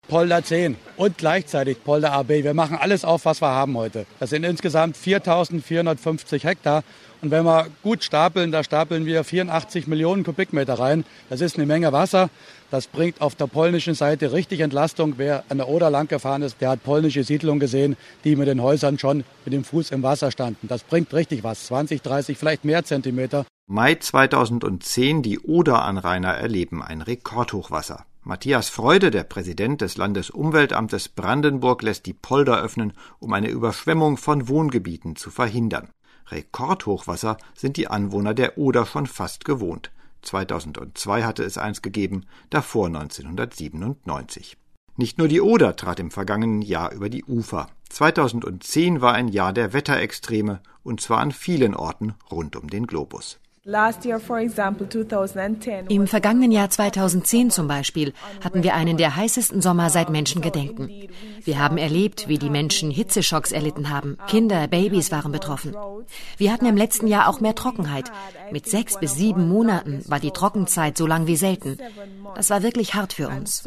Polder 10 und gleichzeitig Polder AB. Wir machen alles auf, was wir haben heute. Das sind insgesamt 4.450 Hektar. Und wenn wir gut stapeln, da stapeln wir 84 Millionen Kubikmeter rein. Das ist eine Menge Wasser. Das bringt auf der polnischen Seite richtig Entlastung. Wer an der Oder lang gefahren ist, der hat polnische Siedlungen gesehen, die mit den Häusern schon mit dem Fuß im Wasser standen. Das bringt richtig was, 20, 30, vielleicht mehr Zentimeter. Mai 2010, die Oderanrainer erleben ein Rekordhochwasser. Matthias Freude, der Präsident des Landesumweltamtes Brandenburg, lässt die Polder öffnen, um eine Überschwemmung von Wohngebieten zu verhindern. Rekordhochwasser sind die Anwohner der Oder schon fast gewohnt. 2002 hatte es eins gegeben, davor 1997. Nicht nur die Oder trat im vergangenen Jahr über die Ufer. 2010 war ein Jahr der Wetterextreme, und zwar an vielen Orten rund um den Globus. Im vergangenen Jahr 2010 zum Beispiel hatten wir einen der heißesten Sommer seit Menschengedenken. Wir haben erlebt, wie die Menschen Hitzeschocks erlitten haben. Kinder, Babys waren betroffen. Wir hatten im letzten Jahr auch mehr Trockenheit. Mit 6 bis 7 Monaten war die Trockenzeit so lang wie selten. Das war wirklich hart für uns.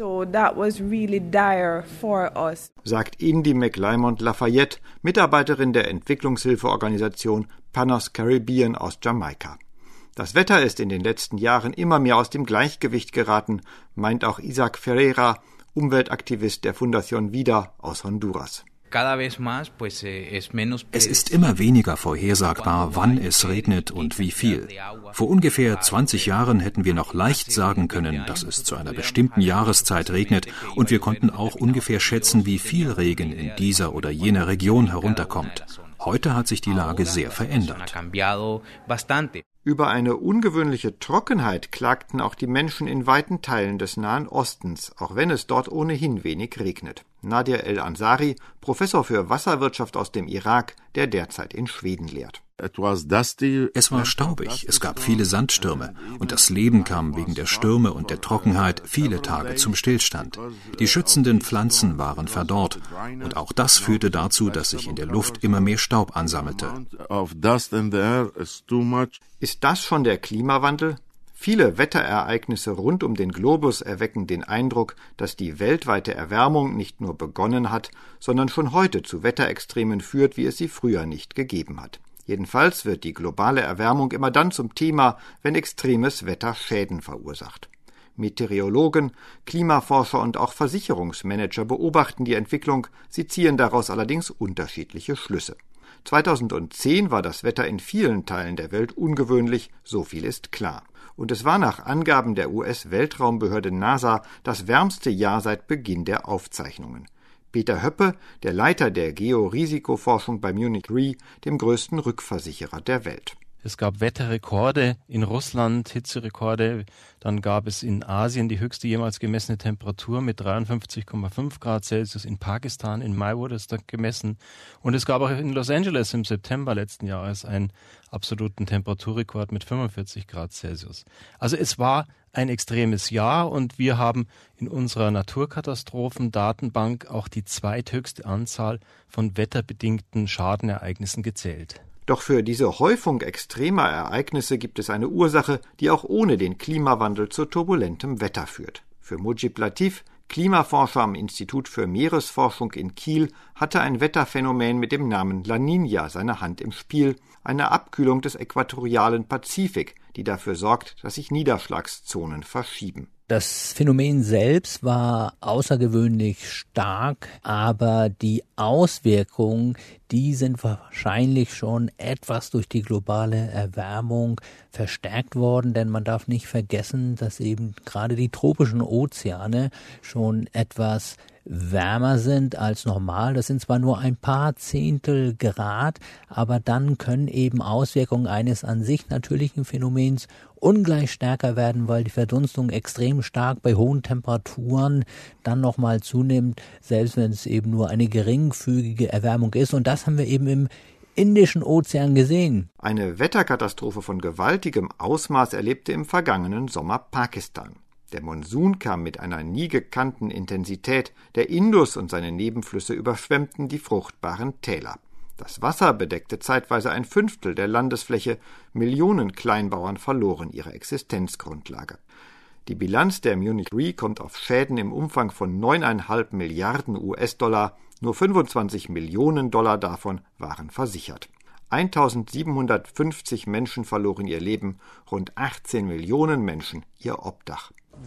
Sagt Indy McLymont-Lafayette, Mitarbeiterin der Entwicklungshilfeorganisation Panos Caribbean aus Jamaika. Das Wetter ist in den letzten Jahren immer mehr aus dem Gleichgewicht geraten, meint auch Isaac Ferreira, Umweltaktivist der Fundación Vida aus Honduras. Es ist immer weniger vorhersagbar, wann es regnet und wie viel. Vor ungefähr 20 Jahren hätten wir noch leicht sagen können, dass es zu einer bestimmten Jahreszeit regnet, und wir konnten auch ungefähr schätzen, wie viel Regen in dieser oder jener Region herunterkommt. Heute hat sich die Lage sehr verändert. Über eine ungewöhnliche Trockenheit klagten auch die Menschen in weiten Teilen des Nahen Ostens, auch wenn es dort ohnehin wenig regnet. Nadir El-Ansari, Professor für Wasserwirtschaft aus dem Irak, der derzeit in Schweden lehrt. Es war staubig, es gab viele Sandstürme und das Leben kam wegen der Stürme und der Trockenheit viele Tage zum Stillstand. Die schützenden Pflanzen waren verdorrt und auch das führte dazu, dass sich in der Luft immer mehr Staub ansammelte. Ist das schon der Klimawandel? Viele Wetterereignisse rund um den Globus erwecken den Eindruck, dass die weltweite Erwärmung nicht nur begonnen hat, sondern schon heute zu Wetterextremen führt, wie es sie früher nicht gegeben hat. Jedenfalls wird die globale Erwärmung immer dann zum Thema, wenn extremes Wetter Schäden verursacht. Meteorologen, Klimaforscher und auch Versicherungsmanager beobachten die Entwicklung, sie ziehen daraus allerdings unterschiedliche Schlüsse. 2010 war das Wetter in vielen Teilen der Welt ungewöhnlich, so viel ist klar. Und es war nach Angaben der US-Weltraumbehörde NASA das wärmste Jahr seit Beginn der Aufzeichnungen. Peter Höppe, der Leiter der Georisikoforschung bei Munich Re, dem größten Rückversicherer der Welt. Es gab Wetterrekorde in Russland, Hitzerekorde. Dann gab es in Asien die höchste jemals gemessene Temperatur mit 53,5 Grad Celsius. In Pakistan, im Mai wurde es da gemessen. Und es gab auch in Los Angeles im September letzten Jahres einen absoluten Temperaturrekord mit 45 Grad Celsius. Also es war ein extremes Jahr und wir haben in unserer Naturkatastrophendatenbank auch die zweithöchste Anzahl von wetterbedingten Schadenereignissen gezählt. Doch für diese Häufung extremer Ereignisse gibt es eine Ursache, die auch ohne den Klimawandel zu turbulentem Wetter führt. Für Mujib Latif, Klimaforscher am Institut für Meeresforschung in Kiel, hatte ein Wetterphänomen mit dem Namen La Niña seine Hand im Spiel, eine Abkühlung des äquatorialen Pazifik, die dafür sorgt, dass sich Niederschlagszonen verschieben. Das Phänomen selbst war außergewöhnlich stark, aber die Auswirkungen, die sind wahrscheinlich schon etwas durch die globale Erwärmung verstärkt worden, denn man darf nicht vergessen, dass eben gerade die tropischen Ozeane schon etwas wärmer sind als normal. Das sind zwar nur ein paar Zehntel Grad, aber dann können eben Auswirkungen eines an sich natürlichen Phänomens ungleich stärker werden, weil die Verdunstung extrem stark bei hohen Temperaturen dann nochmal zunimmt, selbst wenn es eben nur eine geringfügige Erwärmung ist. Und das haben wir eben im Indischen Ozean gesehen. Eine Wetterkatastrophe von gewaltigem Ausmaß erlebte im vergangenen Sommer Pakistan. Der Monsun kam mit einer nie gekannten Intensität, der Indus und seine Nebenflüsse überschwemmten die fruchtbaren Täler. Das Wasser bedeckte zeitweise 1/5 der Landesfläche, Millionen Kleinbauern verloren ihre Existenzgrundlage. Die Bilanz der Munich Re kommt auf Schäden im Umfang von 9,5 Milliarden US-Dollar. Nur 25 Millionen Dollar davon waren versichert. 1750 Menschen verloren ihr Leben, rund 18 Millionen Menschen ihr Obdach.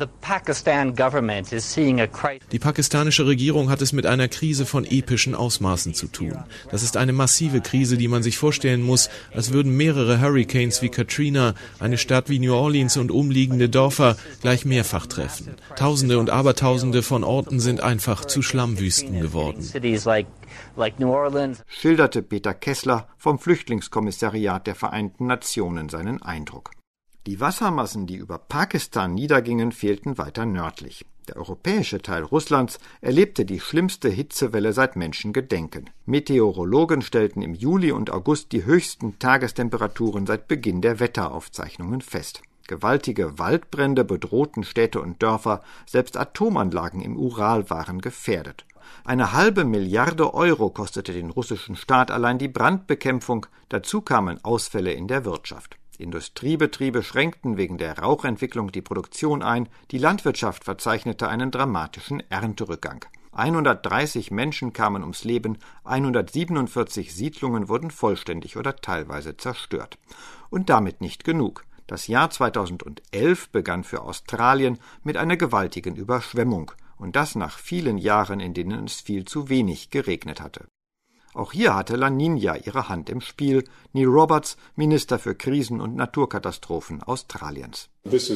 Die pakistanische Regierung hat es mit einer Krise von epischen Ausmaßen zu tun. Das ist eine massive Krise, die man sich vorstellen muss, als würden mehrere Hurricanes wie Katrina eine Stadt wie New Orleans und umliegende Dörfer gleich mehrfach treffen. Tausende und Abertausende von Orten sind einfach zu Schlammwüsten geworden. Schilderte Peter Kessler vom Flüchtlingskommissariat der Vereinten Nationen seinen Eindruck. Die Wassermassen, die über Pakistan niedergingen, fehlten weiter nördlich. Der europäische Teil Russlands erlebte die schlimmste Hitzewelle seit Menschengedenken. Meteorologen stellten im Juli und August die höchsten Tagestemperaturen seit Beginn der Wetteraufzeichnungen fest. Gewaltige Waldbrände bedrohten Städte und Dörfer, selbst Atomanlagen im Ural waren gefährdet. 1,5 Milliarde Euro kostete den russischen Staat allein die Brandbekämpfung, dazu kamen Ausfälle in der Wirtschaft. Industriebetriebe schränkten wegen der Rauchentwicklung die Produktion ein, die Landwirtschaft verzeichnete einen dramatischen Ernterückgang. 130 Menschen kamen ums Leben, 147 Siedlungen wurden vollständig oder teilweise zerstört. Und damit nicht genug. Das Jahr 2011 begann für Australien mit einer gewaltigen Überschwemmung, und das nach vielen Jahren, in denen es viel zu wenig geregnet hatte. Auch hier hatte La Niña ihre Hand im Spiel. Neil Roberts, Minister für Krisen- und Naturkatastrophen Australiens. Das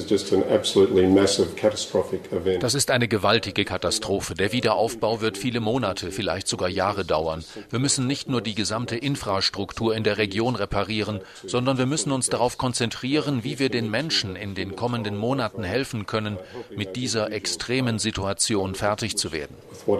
ist eine gewaltige Katastrophe. Der Wiederaufbau wird viele Monate, vielleicht sogar Jahre dauern. Wir müssen nicht nur die gesamte Infrastruktur in der Region reparieren, sondern wir müssen uns darauf konzentrieren, wie wir den Menschen in den kommenden Monaten helfen können, mit dieser extremen Situation fertig zu werden.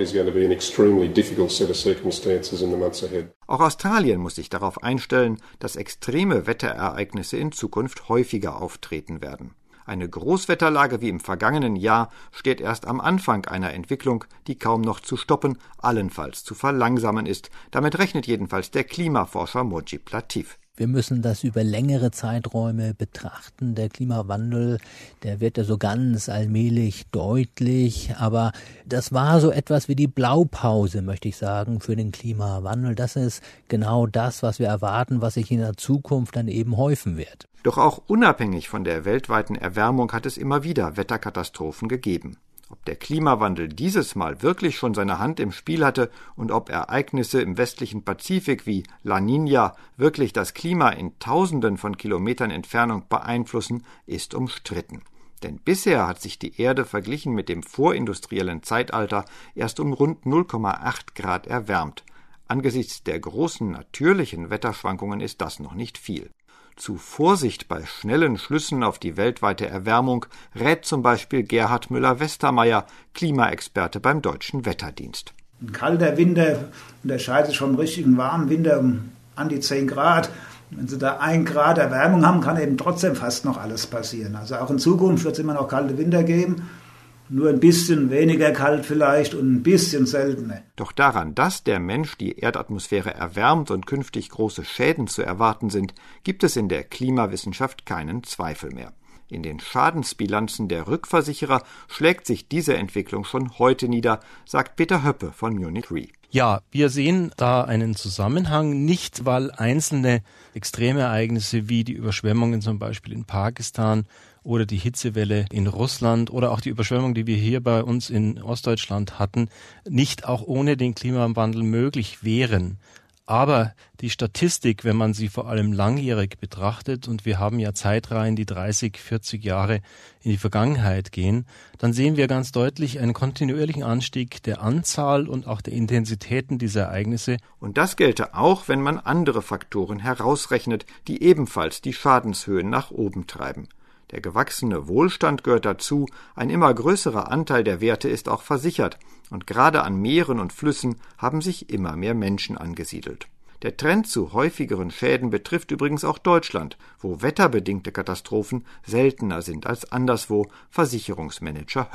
Auch Australien muss sich darauf einstellen, dass extreme Wetterereignisse in Zukunft häufiger auftreten werden. Eine Großwetterlage wie im vergangenen Jahr steht erst am Anfang einer Entwicklung, die kaum noch zu stoppen, allenfalls zu verlangsamen ist. Damit rechnet jedenfalls der Klimaforscher Mojib Latif. Wir müssen das über längere Zeiträume betrachten. Der Klimawandel, der wird ja so ganz allmählich deutlich. Aber das war so etwas wie die Blaupause, möchte ich sagen, für den Klimawandel. Das ist genau das, was wir erwarten, was sich in der Zukunft dann eben häufen wird. Doch auch unabhängig von der weltweiten Erwärmung hat es immer wieder Wetterkatastrophen gegeben. Ob der Klimawandel dieses Mal wirklich schon seine Hand im Spiel hatte und ob Ereignisse im westlichen Pazifik wie La Niña wirklich das Klima in Tausenden von Kilometern Entfernung beeinflussen, ist umstritten. Denn bisher hat sich die Erde verglichen mit dem vorindustriellen Zeitalter erst um rund 0,8 Grad erwärmt. Angesichts der großen natürlichen Wetterschwankungen ist das noch nicht viel. Zu Vorsicht bei schnellen Schlüssen auf die weltweite Erwärmung rät zum Beispiel Gerhard Müller-Westermeier, Klimaexperte beim Deutschen Wetterdienst. Ein kalter Winter unterscheidet sich vom richtigen warmen Winter um an die 10 Grad. Wenn Sie da 1 Grad Erwärmung haben, kann eben trotzdem fast noch alles passieren. Also auch in Zukunft wird es immer noch kalte Winter geben. Nur ein bisschen weniger kalt vielleicht und ein bisschen seltener. Doch daran, dass der Mensch die Erdatmosphäre erwärmt und künftig große Schäden zu erwarten sind, gibt es in der Klimawissenschaft keinen Zweifel mehr. In den Schadensbilanzen der Rückversicherer schlägt sich diese Entwicklung schon heute nieder, sagt Peter Höppe von Munich Re. Ja, wir sehen da einen Zusammenhang, nicht weil einzelne Extremereignisse wie die Überschwemmungen zum Beispiel in Pakistan oder die Hitzewelle in Russland oder auch die Überschwemmung, die wir hier bei uns in Ostdeutschland hatten, nicht auch ohne den Klimawandel möglich wären. Aber die Statistik, wenn man sie vor allem langjährig betrachtet, und wir haben ja Zeitreihen, die 30, 40 Jahre in die Vergangenheit gehen, dann sehen wir ganz deutlich einen kontinuierlichen Anstieg der Anzahl und auch der Intensitäten dieser Ereignisse. Und das gelte auch, wenn man andere Faktoren herausrechnet, die ebenfalls die Schadenshöhen nach oben treiben. Der gewachsene Wohlstand gehört dazu, ein immer größerer Anteil der Werte ist auch versichert, und gerade an Meeren und Flüssen haben sich immer mehr Menschen angesiedelt. Der Trend zu häufigeren Schäden betrifft übrigens auch Deutschland, wo wetterbedingte Katastrophen seltener sind als anderswo, Versicherungsmanager Höppe.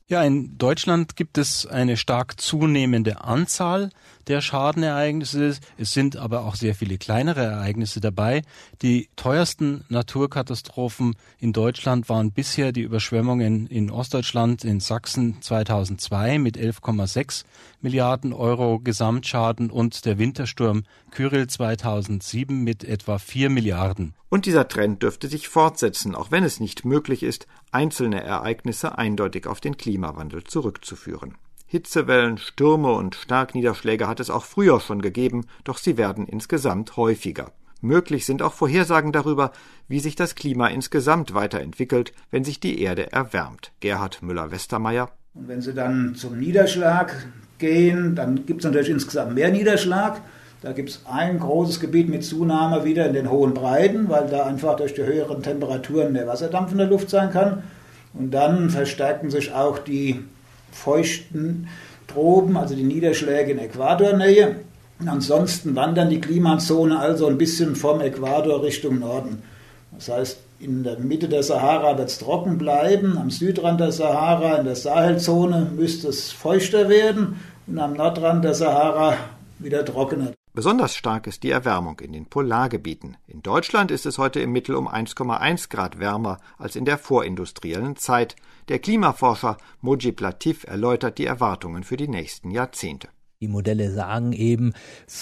Ja, in Deutschland gibt es eine stark zunehmende Anzahl der Schadenereignisse. Es sind aber auch sehr viele kleinere Ereignisse dabei. Die teuersten Naturkatastrophen in Deutschland waren bisher die Überschwemmungen in Ostdeutschland, in Sachsen 2002 mit 11,6 Milliarden Euro Gesamtschaden und der Wintersturm Kyrill 2007 mit etwa 4 Milliarden. Und dieser Trend dürfte sich fortsetzen, auch wenn es nicht möglich ist, einzelne Ereignisse eindeutig auf den Klimawandel zurückzuführen. Hitzewellen, Stürme und Starkniederschläge hat es auch früher schon gegeben, doch sie werden insgesamt häufiger. Möglich sind auch Vorhersagen darüber, wie sich das Klima insgesamt weiterentwickelt, wenn sich die Erde erwärmt. Gerhard Müller-Westermeier. Und wenn Sie dann zum Niederschlag gehen, dann gibt es natürlich insgesamt mehr Niederschlag. Da gibt es ein großes Gebiet mit Zunahme wieder in den hohen Breiten, weil da einfach durch die höheren Temperaturen mehr Wasserdampf in der Luft sein kann. Und dann verstärken sich auch die feuchten Tropen, also die Niederschläge in Äquatornähe. Und ansonsten wandern die Klimazone also ein bisschen vom Äquator Richtung Norden. Das heißt, in der Mitte der Sahara wird es trocken bleiben, am Südrand der Sahara, in der Sahelzone müsste es feuchter werden und am Nordrand der Sahara wieder trockener. Besonders stark ist die Erwärmung in den Polargebieten. In Deutschland ist es heute im Mittel um 1,1 Grad wärmer als in der vorindustriellen Zeit. Der Klimaforscher Mojib Latif erläutert die Erwartungen für die nächsten Jahrzehnte. Die Modelle sagen eben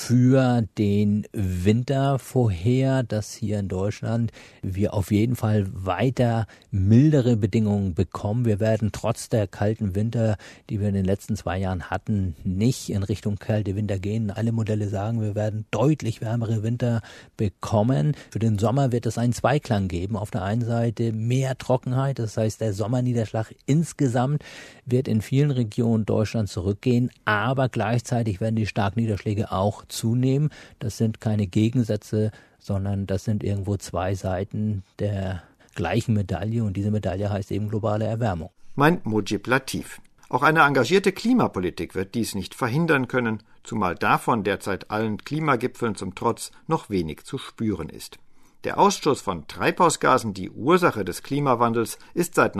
für den Winter vorher, dass hier in Deutschland wir auf jeden Fall weiter mildere Bedingungen bekommen. Wir werden trotz der kalten Winter, die wir in den letzten 2 Jahren hatten, nicht in Richtung kalte Winter gehen. Alle Modelle sagen, wir werden deutlich wärmere Winter bekommen. Für den Sommer wird es einen Zweiklang geben. Auf der einen Seite mehr Trockenheit, das heißt, der Sommerniederschlag insgesamt wird in vielen Regionen Deutschlands zurückgehen, aber gleichzeitig werden die Starkniederschläge auch zunehmen. Das sind keine Gegensätze, sondern das sind irgendwo 2 Seiten der gleichen Medaille und diese Medaille heißt eben globale Erwärmung. Meint Mojib Latif. Auch eine engagierte Klimapolitik wird dies nicht verhindern können, zumal davon derzeit allen Klimagipfeln zum Trotz noch wenig zu spüren ist. Der Ausstoß von Treibhausgasen, die Ursache des Klimawandels, ist seit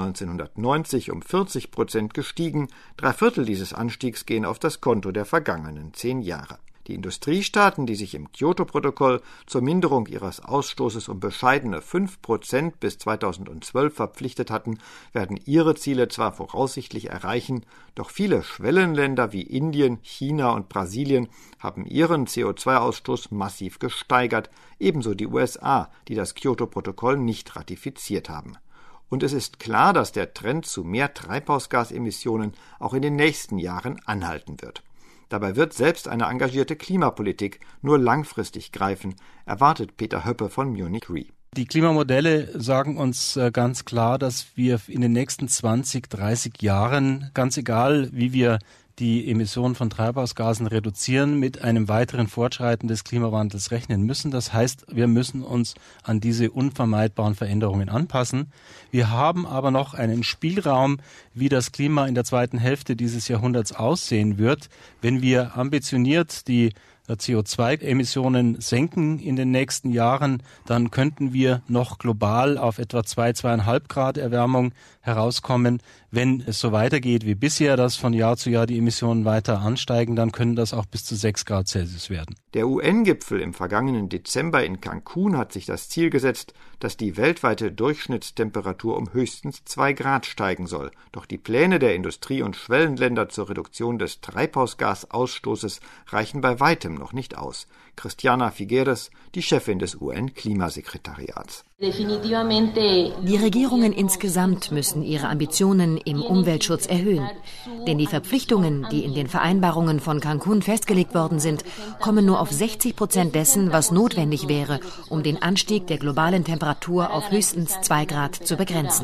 1990 um 40% gestiegen. 3/4 dieses Anstiegs gehen auf das Konto der vergangenen 10 Jahre. Die Industriestaaten, die sich im Kyoto-Protokoll zur Minderung ihres Ausstoßes um bescheidene 5% bis 2012 verpflichtet hatten, werden ihre Ziele zwar voraussichtlich erreichen, doch viele Schwellenländer wie Indien, China und Brasilien haben ihren CO2-Ausstoß massiv gesteigert, ebenso die USA, die das Kyoto-Protokoll nicht ratifiziert haben. Und es ist klar, dass der Trend zu mehr Treibhausgasemissionen auch in den nächsten Jahren anhalten wird. Dabei wird selbst eine engagierte Klimapolitik nur langfristig greifen, erwartet Peter Höppe von Munich Re. Die Klimamodelle sagen uns ganz klar, dass wir in den nächsten 20, 30 Jahren, ganz egal wie wir die Emissionen von Treibhausgasen reduzieren, mit einem weiteren Fortschreiten des Klimawandels rechnen müssen. Das heißt, wir müssen uns an diese unvermeidbaren Veränderungen anpassen. Wir haben aber noch einen Spielraum, wie das Klima in der zweiten Hälfte dieses Jahrhunderts aussehen wird, wenn wir ambitioniert die CO2-Emissionen senken in den nächsten Jahren, dann könnten wir noch global auf etwa 2,5 Grad Erwärmung herauskommen. Wenn es so weitergeht wie bisher, dass von Jahr zu Jahr die Emissionen weiter ansteigen, dann können das auch bis zu 6 Grad Celsius werden. Der UN-Gipfel im vergangenen Dezember in Cancun hat sich das Ziel gesetzt, dass die weltweite Durchschnittstemperatur um höchstens 2 Grad steigen soll. Doch die Pläne der Industrie- und Schwellenländer zur Reduktion des Treibhausgasausstoßes reichen bei weitem noch nicht aus. Christiana Figueres, die Chefin des UN-Klimasekretariats. Die Regierungen insgesamt müssen ihre Ambitionen im Umweltschutz erhöhen. Denn die Verpflichtungen, die in den Vereinbarungen von Cancun festgelegt worden sind, kommen nur auf 60% dessen, was notwendig wäre, um den Anstieg der globalen Temperatur auf höchstens 2 Grad zu begrenzen.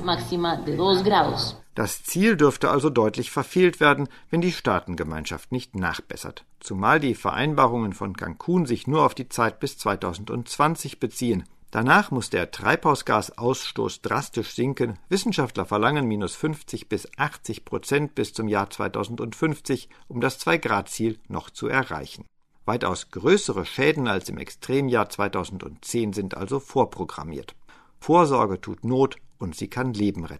Das Ziel dürfte also deutlich verfehlt werden, wenn die Staatengemeinschaft nicht nachbessert. Zumal die Vereinbarungen von Cancun sich nur auf die Zeit bis 2020 beziehen. Danach muss der Treibhausgasausstoß drastisch sinken. Wissenschaftler verlangen -50 bis 80% bis zum Jahr 2050, um das 2-Grad-Ziel noch zu erreichen. Weitaus größere Schäden als im Extremjahr 2010 sind also vorprogrammiert. Vorsorge tut Not und sie kann Leben retten.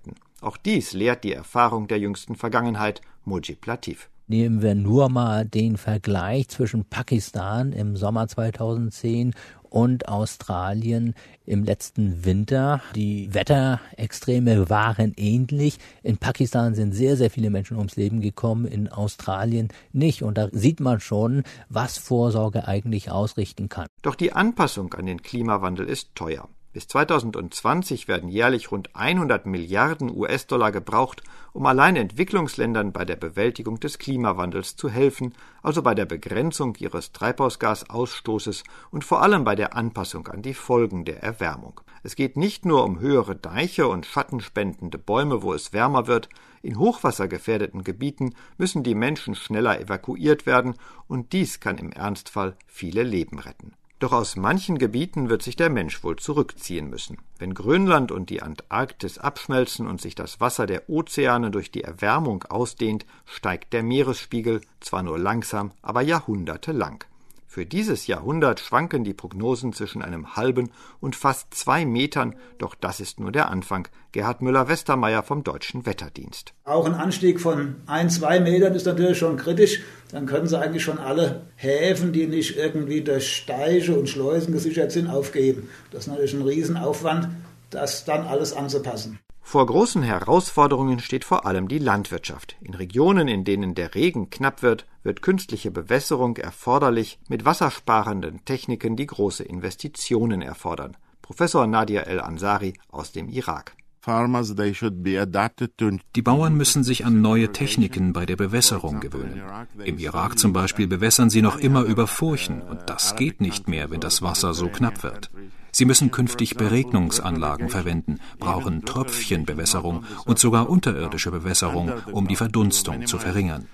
Auch dies lehrt die Erfahrung der jüngsten Vergangenheit, Mujib Latif. Nehmen wir nur mal den Vergleich zwischen Pakistan im Sommer 2010 und Australien im letzten Winter. Die Wetterextreme waren ähnlich. In Pakistan sind sehr, sehr viele Menschen ums Leben gekommen, in Australien nicht. Und da sieht man schon, was Vorsorge eigentlich ausrichten kann. Doch die Anpassung an den Klimawandel ist teuer. Bis 2020 werden jährlich rund 100 Milliarden US-Dollar gebraucht, um allein Entwicklungsländern bei der Bewältigung des Klimawandels zu helfen, also bei der Begrenzung ihres Treibhausgasausstoßes und vor allem bei der Anpassung an die Folgen der Erwärmung. Es geht nicht nur um höhere Deiche und schattenspendende Bäume, wo es wärmer wird. In hochwassergefährdeten Gebieten müssen die Menschen schneller evakuiert werden und dies kann im Ernstfall viele Leben retten. Doch aus manchen Gebieten wird sich der Mensch wohl zurückziehen müssen. Wenn Grönland und die Antarktis abschmelzen und sich das Wasser der Ozeane durch die Erwärmung ausdehnt, steigt der Meeresspiegel, zwar nur langsam, aber jahrhundertelang. Für dieses Jahrhundert schwanken die Prognosen zwischen einem halben und fast 2 Metern, doch das ist nur der Anfang. Gerhard Müller-Westermeier vom Deutschen Wetterdienst. Auch ein Anstieg von 1-2 Metern ist natürlich schon kritisch. Dann können Sie eigentlich schon alle Häfen, die nicht irgendwie durch Deiche und Schleusen gesichert sind, aufgeben. Das ist natürlich ein Riesenaufwand, das dann alles anzupassen. Vor großen Herausforderungen steht vor allem die Landwirtschaft. In Regionen, in denen der Regen knapp wird, wird künstliche Bewässerung erforderlich, mit wassersparenden Techniken, die große Investitionen erfordern. Professor Nadia El-Ansari aus dem Irak. Die Bauern müssen sich an neue Techniken bei der Bewässerung gewöhnen. Im Irak zum Beispiel bewässern sie noch immer über Furchen und das geht nicht mehr, wenn das Wasser so knapp wird. Sie müssen künftig Beregnungsanlagen verwenden, brauchen Tröpfchenbewässerung und sogar unterirdische Bewässerung, um die Verdunstung zu verringern.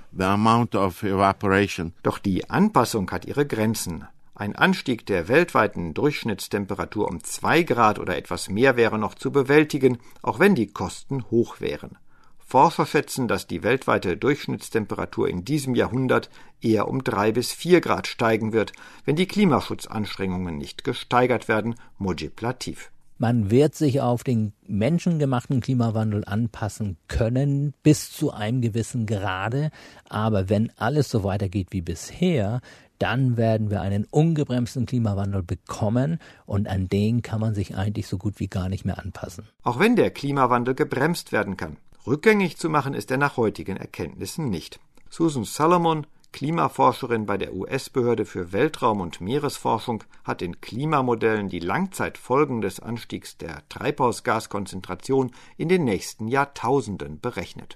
Doch die Anpassung hat ihre Grenzen. Ein Anstieg der weltweiten Durchschnittstemperatur um 2 Grad oder etwas mehr wäre noch zu bewältigen, auch wenn die Kosten hoch wären. Forscher schätzen, dass die weltweite Durchschnittstemperatur in diesem Jahrhundert eher um 3 bis 4 Grad steigen wird, wenn die Klimaschutzanstrengungen nicht gesteigert werden, Mujib Latif. Man wird sich auf den menschengemachten Klimawandel anpassen können, bis zu einem gewissen Grade. Aber wenn alles so weitergeht wie bisher, dann werden wir einen ungebremsten Klimawandel bekommen und an den kann man sich eigentlich so gut wie gar nicht mehr anpassen. Auch wenn der Klimawandel gebremst werden kann, rückgängig zu machen ist er nach heutigen Erkenntnissen nicht. Susan Solomon, Klimaforscherin bei der US-Behörde für Weltraum- und Meeresforschung, hat in Klimamodellen die Langzeitfolgen des Anstiegs der Treibhausgaskonzentration in den nächsten Jahrtausenden berechnet.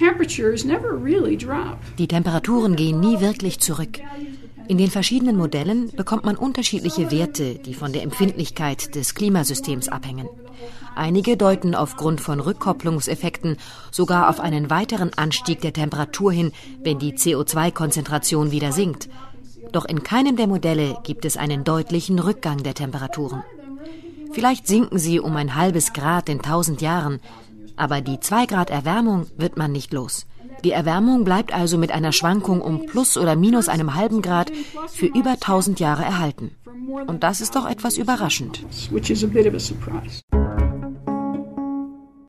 Die Temperaturen gehen nie wirklich zurück. In den verschiedenen Modellen bekommt man unterschiedliche Werte, die von der Empfindlichkeit des Klimasystems abhängen. Einige deuten aufgrund von Rückkopplungseffekten sogar auf einen weiteren Anstieg der Temperatur hin, wenn die CO2-Konzentration wieder sinkt. Doch in keinem der Modelle gibt es einen deutlichen Rückgang der Temperaturen. Vielleicht sinken sie um ein halbes Grad in 1000 Jahren, aber die 2 Grad Erwärmung wird man nicht los. Die Erwärmung bleibt also mit einer Schwankung um plus oder minus einem halben Grad für über 1000 Jahre erhalten. Und das ist doch etwas überraschend.